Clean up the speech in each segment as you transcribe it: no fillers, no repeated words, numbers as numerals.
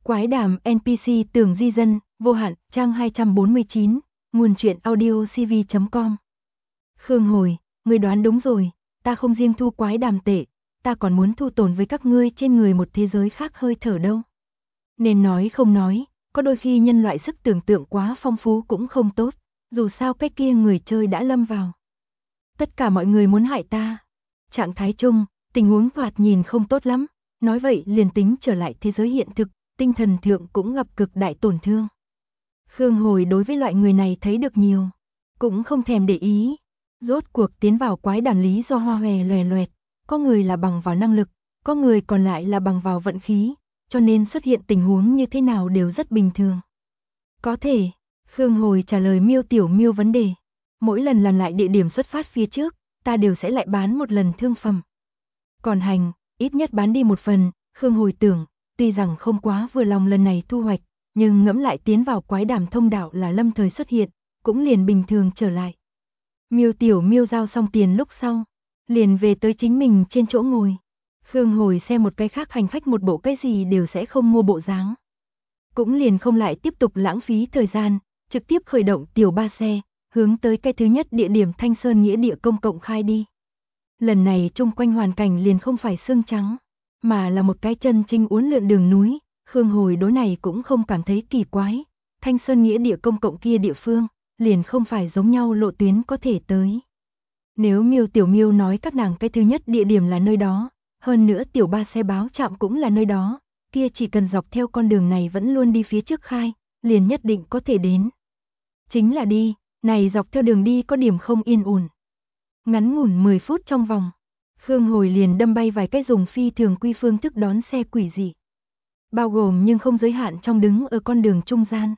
Quái đàm NPC Tường Di Dân, vô hạn, trang 249, nguồn truyện audio cv.com. Khương Hồi, ngươi đoán đúng rồi, ta không riêng thu quái đàm tệ, ta còn muốn thu tồn với các ngươi trên người một thế giới khác hơi thở đâu. Nên nói không nói, có đôi khi nhân loại sức tưởng tượng quá phong phú cũng không tốt, dù sao cái kia người chơi đã lâm vào. Tất cả mọi người muốn hại ta. Trạng thái chung, tình huống thoạt nhìn không tốt lắm, nói vậy liền tính trở lại thế giới hiện thực, tinh thần thượng cũng gặp cực đại tổn thương. Khương Hồi đối với loại người này thấy được nhiều, cũng không thèm để ý. Rốt cuộc tiến vào quái đàn lý do hoa hòe loè loẹt, có người là bằng vào năng lực, có người còn lại là bằng vào vận khí, cho nên xuất hiện tình huống như thế nào đều rất bình thường. Có thể, Khương Hồi trả lời Miêu Tiểu Miêu vấn đề. Mỗi lần làm lại địa điểm xuất phát phía trước, ta đều sẽ lại bán một lần thương phẩm. Còn hành, ít nhất bán đi một phần, Khương Hồi tưởng, tuy rằng không quá vừa lòng lần này thu hoạch, nhưng ngẫm lại tiến vào quái đàm thông đạo là lâm thời xuất hiện, cũng liền bình thường trở lại. Miêu Tiểu Miêu giao xong tiền lúc sau, liền về tới chính mình trên chỗ ngồi. Khương Hồi xem một cái khác hành khách một bộ cái gì đều sẽ không mua bộ dáng. Cũng liền không lại tiếp tục lãng phí thời gian, trực tiếp khởi động tiểu ba xe, hướng tới cái thứ nhất địa điểm Thanh Sơn Nghĩa Địa công cộng khai đi. Lần này chung quanh hoàn cảnh liền không phải xương trắng, mà là một cái chân chính uốn lượn đường núi. Khương Hồi đối này cũng không cảm thấy kỳ quái. Thanh Sơn Nghĩa Địa công cộng kia địa phương, liền không phải giống nhau lộ tuyến có thể tới. Nếu Miêu Tiểu Miêu nói các nàng cái thứ nhất địa điểm là nơi đó, hơn nữa tiểu ba xe báo trạm cũng là nơi đó, kia chỉ cần dọc theo con đường này vẫn luôn đi phía trước khai, liền nhất định có thể đến. Chính là đi, này dọc theo đường đi có điểm không yên ổn. Ngắn ngủn 10 phút trong vòng, Khương Hồi liền đâm bay vài cái dùng phi thường quy phương thức đón xe quỷ dị. Bao gồm nhưng không giới hạn trong đứng ở con đường trung gian.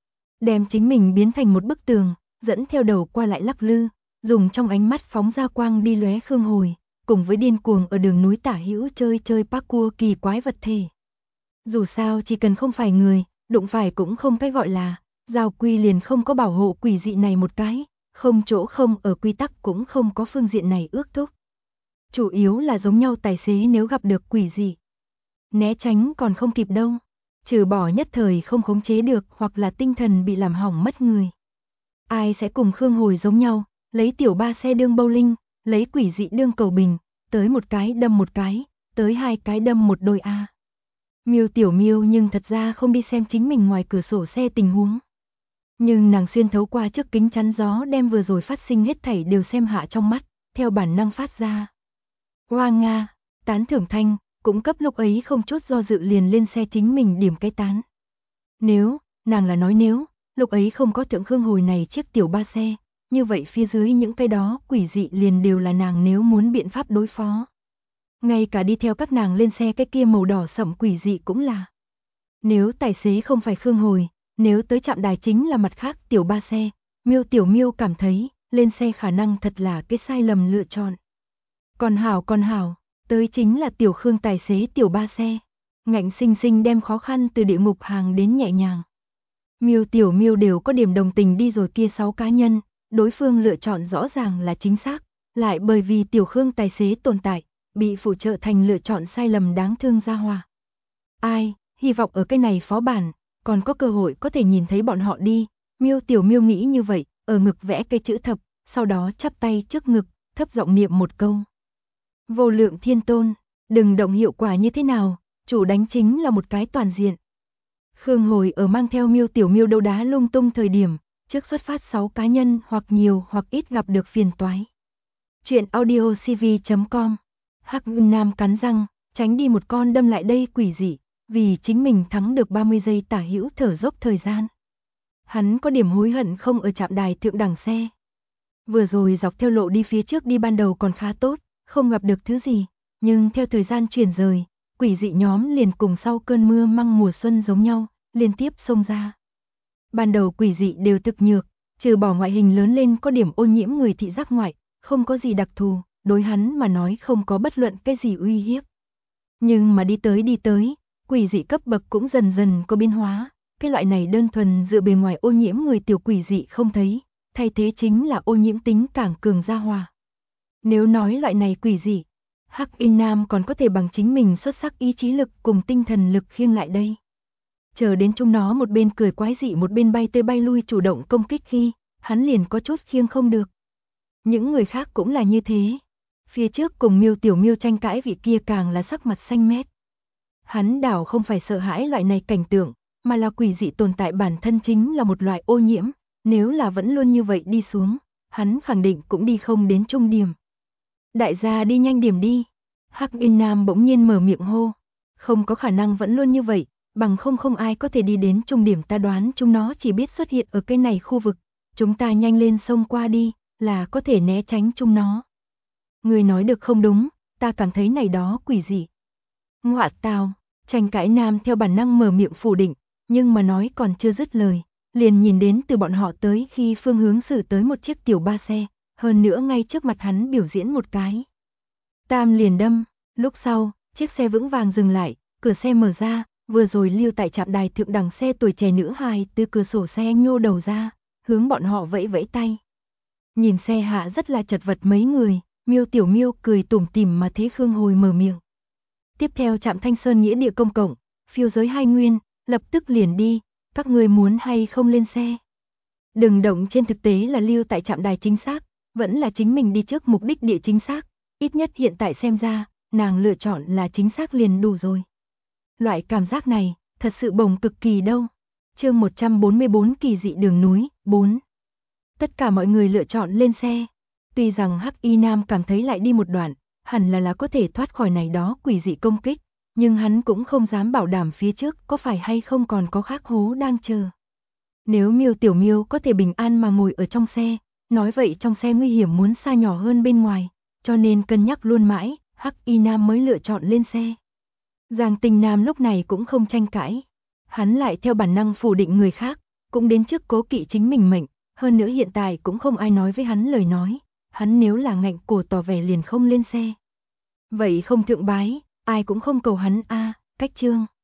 Đem chính mình biến thành một bức tường, dẫn theo đầu qua lại lắc lư, dùng trong ánh mắt phóng ra quang đi lóe Khương Hồi, cùng với điên cuồng ở đường núi tả hữu chơi parkour kỳ quái vật thể. Dù sao chỉ cần không phải người, đụng phải cũng không cái gọi là, giao quy liền không có bảo hộ quỷ dị này một cái, không chỗ không ở quy tắc cũng không có phương diện này ước thúc. Chủ yếu là giống nhau tài xế nếu gặp được quỷ dị, né tránh còn không kịp đâu, trừ bỏ nhất thời không khống chế được hoặc là tinh thần bị làm hỏng mất người. Ai sẽ cùng Khương Hồi giống nhau, lấy tiểu ba xe đương bowling, lấy quỷ dị đương cầu bình, tới một cái đâm một cái, tới hai cái đâm một đôi a. Miêu Tiểu Miêu nhưng thật ra không đi xem chính mình ngoài cửa sổ xe tình huống. Nhưng nàng xuyên thấu qua trước kính chắn gió đem vừa rồi phát sinh hết thảy đều xem hạ trong mắt, theo bản năng phát ra. Hoa Nga, tán thưởng thanh, cũng cấp lúc ấy không chút do dự liền lên xe chính mình điểm cái tán. Nếu, nàng là nói nếu, lúc ấy không có thượng Khương Hồi này chiếc tiểu ba xe, như vậy phía dưới những cái đó quỷ dị liền đều là nàng nếu muốn biện pháp đối phó. Ngay cả đi theo các nàng lên xe cái kia màu đỏ sẫm quỷ dị cũng là. Nếu tài xế không phải Khương Hồi, nếu tới trạm đài chính là mặt khác tiểu ba xe, Miêu Tiểu Miêu cảm thấy lên xe khả năng thật là cái sai lầm lựa chọn. Còn hảo, tới chính là tiểu Khương tài xế tiểu ba xe, ngạnh sinh sinh đem khó khăn từ địa ngục hàng đến nhẹ nhàng. Miêu Tiểu Miêu đều có điểm đồng tình đi rồi kia 6 cá nhân, đối phương lựa chọn rõ ràng là chính xác, lại bởi vì tiểu Khương tài xế tồn tại, bị phụ trợ thành lựa chọn sai lầm đáng thương ra hòa. Ai, hy vọng ở cái này phó bản, còn có cơ hội có thể nhìn thấy bọn họ đi. Miêu Tiểu Miêu nghĩ như vậy, ở ngực vẽ cây chữ thập, sau đó chắp tay trước ngực, thấp giọng niệm một câu. Vô lượng thiên tôn, đừng động hiệu quả như thế nào, chủ đánh chính là một cái toàn diện. Khương Hồi ở mang theo Miêu Tiểu Miêu đấu đá lung tung thời điểm, trước xuất phát 6 cá nhân hoặc nhiều hoặc ít gặp được phiền toái. Chuyện audio cv.com. Hắc Nam cắn răng, tránh đi một con đâm lại đây quỷ dị, vì chính mình thắng được 30 giây tả hữu thở dốc thời gian. Hắn có điểm hối hận không ở trạm đài thượng đẳng xe. Vừa rồi dọc theo lộ đi phía trước đi ban đầu còn khá tốt, không gặp được thứ gì, nhưng theo thời gian chuyển rời, quỷ dị nhóm liền cùng sau cơn mưa măng mùa xuân giống nhau, liên tiếp xông ra. Ban đầu quỷ dị đều thực nhược, trừ bỏ ngoại hình lớn lên có điểm ô nhiễm người thị giác ngoại, không có gì đặc thù, đối hắn mà nói không có bất luận cái gì uy hiếp. Nhưng mà đi tới, quỷ dị cấp bậc cũng dần dần có biến hóa, cái loại này đơn thuần dựa bề ngoài ô nhiễm người tiểu quỷ dị không thấy, thay thế chính là ô nhiễm tính càng cường gia hòa. Nếu nói loại này quỷ dị, Hắc Nam còn có thể bằng chính mình xuất sắc ý chí lực cùng tinh thần lực khiêng lại đây. Chờ đến chúng nó một bên cười quái dị một bên bay tới bay lui chủ động công kích khi, hắn liền có chút khiêng không được. Những người khác cũng là như thế. Phía trước cùng Miêu Tiểu Miêu tranh cãi vị kia càng là sắc mặt xanh mét. Hắn đảo không phải sợ hãi loại này cảnh tượng, mà là quỷ dị tồn tại bản thân chính là một loại ô nhiễm, nếu là vẫn luôn như vậy đi xuống, hắn khẳng định cũng đi không đến trung điểm. Đại gia đi nhanh điểm đi. Hắc Y Nam bỗng nhiên mở miệng hô. Không có khả năng vẫn luôn như vậy, bằng không ai có thể đi đến trung điểm, ta đoán chúng nó chỉ biết xuất hiện ở cái này khu vực. Chúng ta nhanh lên sông qua đi, là có thể né tránh chúng nó. Người nói được không đúng, ta cảm thấy này đó quỷ dị. Ngọa tào, tranh cãi nam theo bản năng mở miệng phủ định, nhưng mà nói còn chưa dứt lời, liền nhìn đến từ bọn họ tới khi phương hướng xử tới một chiếc tiểu ba xe, hơn nữa ngay trước mặt hắn biểu diễn một cái. Tam liền đâm, lúc sau, chiếc xe vững vàng dừng lại, cửa xe mở ra, vừa rồi lưu tại trạm đài thượng đẳng xe tuổi trẻ nữ hài từ cửa sổ xe nhô đầu ra, hướng bọn họ vẫy vẫy tay. Nhìn xe hạ rất là chật vật mấy người, Miêu Tiểu Miêu cười tủm tỉm mà thế Khương Hồi mở miệng. Tiếp theo trạm Thanh Sơn nghĩa địa công cộng, phiêu giới 2 nguyên, lập tức liền đi, các người muốn hay không lên xe. Đừng động, trên thực tế là lưu tại trạm đài chính xác, vẫn là chính mình đi trước mục đích địa chính xác, ít nhất hiện tại xem ra, nàng lựa chọn là chính xác liền đủ rồi. Loại cảm giác này, thật sự bồng cực kỳ đâu. Chương 144 kỳ dị đường núi, 4. Tất cả mọi người lựa chọn lên xe. Tuy rằng Hắc Y Nam cảm thấy lại đi một đoạn, hẳn là có thể thoát khỏi này đó quỷ dị công kích, nhưng hắn cũng không dám bảo đảm phía trước có phải hay không còn có khác hố đang chờ. Nếu Miêu Tiểu Miêu có thể bình an mà ngồi ở trong xe, nói vậy trong xe nguy hiểm muốn xa nhỏ hơn bên ngoài, cho nên cân nhắc luôn mãi, Hắc Y Nam mới lựa chọn lên xe. Giang Tinh Nam lúc này cũng không tranh cãi, hắn lại theo bản năng phủ định người khác, cũng đến trước cố kỵ chính mình mệnh, hơn nữa hiện tại cũng không ai nói với hắn lời nói, hắn nếu là ngạnh cổ tỏ vẻ liền không lên xe. Vậy không thượng bái, ai cũng không cầu hắn a, cách chương.